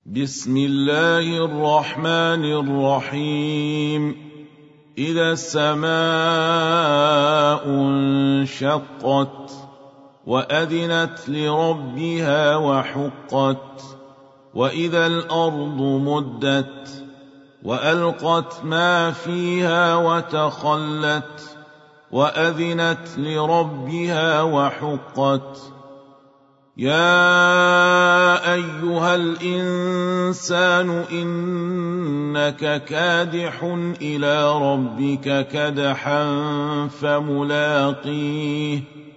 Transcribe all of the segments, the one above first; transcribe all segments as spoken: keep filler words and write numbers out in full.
بسم الله الرحمن الرحيم. إذا السماء انشقت وأذنت لربها وحقت وإذا الأرض مدت وألقت ما فيها وتخلت وأذنت لربها وحقت. يا أيها الإنسان إنك كادح إلى ربك كدحا فملاقيه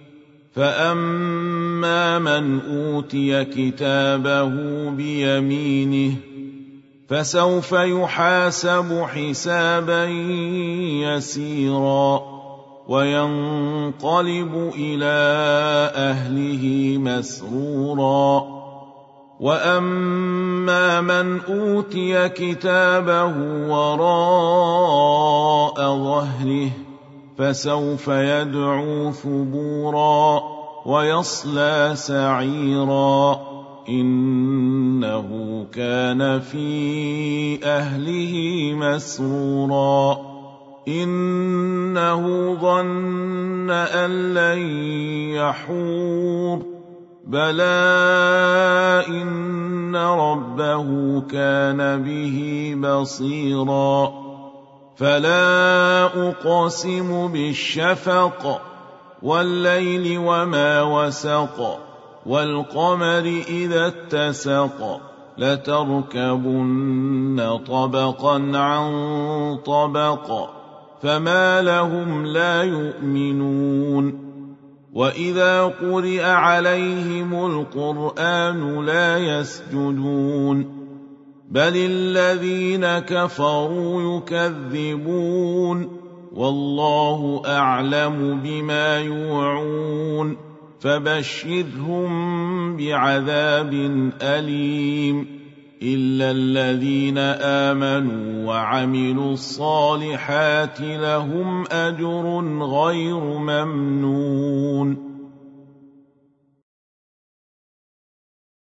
فأما من أوتي كتابه بيمينه فسوف يحاسب حسابا يسيرا وينقلب إلى أهله مسرورا. وأما من أوتي كتابه وراء ظهره فسوف يدعو ثبورا ويصلى سعيرا إنه كان في أهله مسرورا. إنه ظن أن لن يحور بلى إن ربه كان به بصيرا. فلا أقسم بالشفق والليل وما وسق والقمر إذا اتسق لتركبن طبقا عن طبق فما لهم لا يؤمنون. وإذا قرئ عليهم القرآن لا يسجدون بل الذين كفروا يكذبون والله أعلم بما يوعون فبشرهم بعذاب أليم إلا الذين آمنوا وعملوا الصالحات لهم أجر غير ممنون.